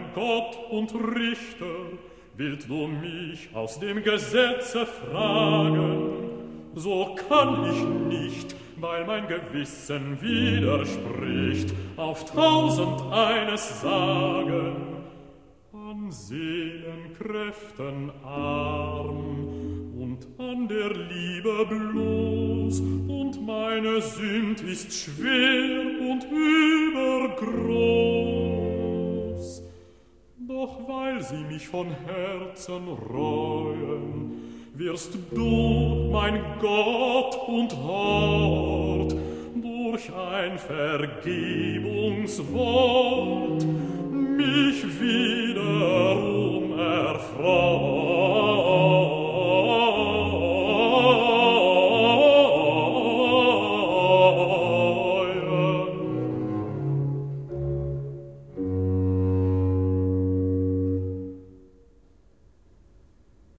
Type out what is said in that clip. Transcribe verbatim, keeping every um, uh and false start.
Gott und Richter, willst du mich aus dem Gesetze fragen, so kann ich nicht, weil mein Gewissen widerspricht, auf tausend eines sagen. An Seelenkräften arm und an der Liebe bloß, und meine Sünd ist schwer und übergroß. Doch weil sie mich von Herzen reuen, wirst du, mein Gott und Hort, durch ein Vergebungswort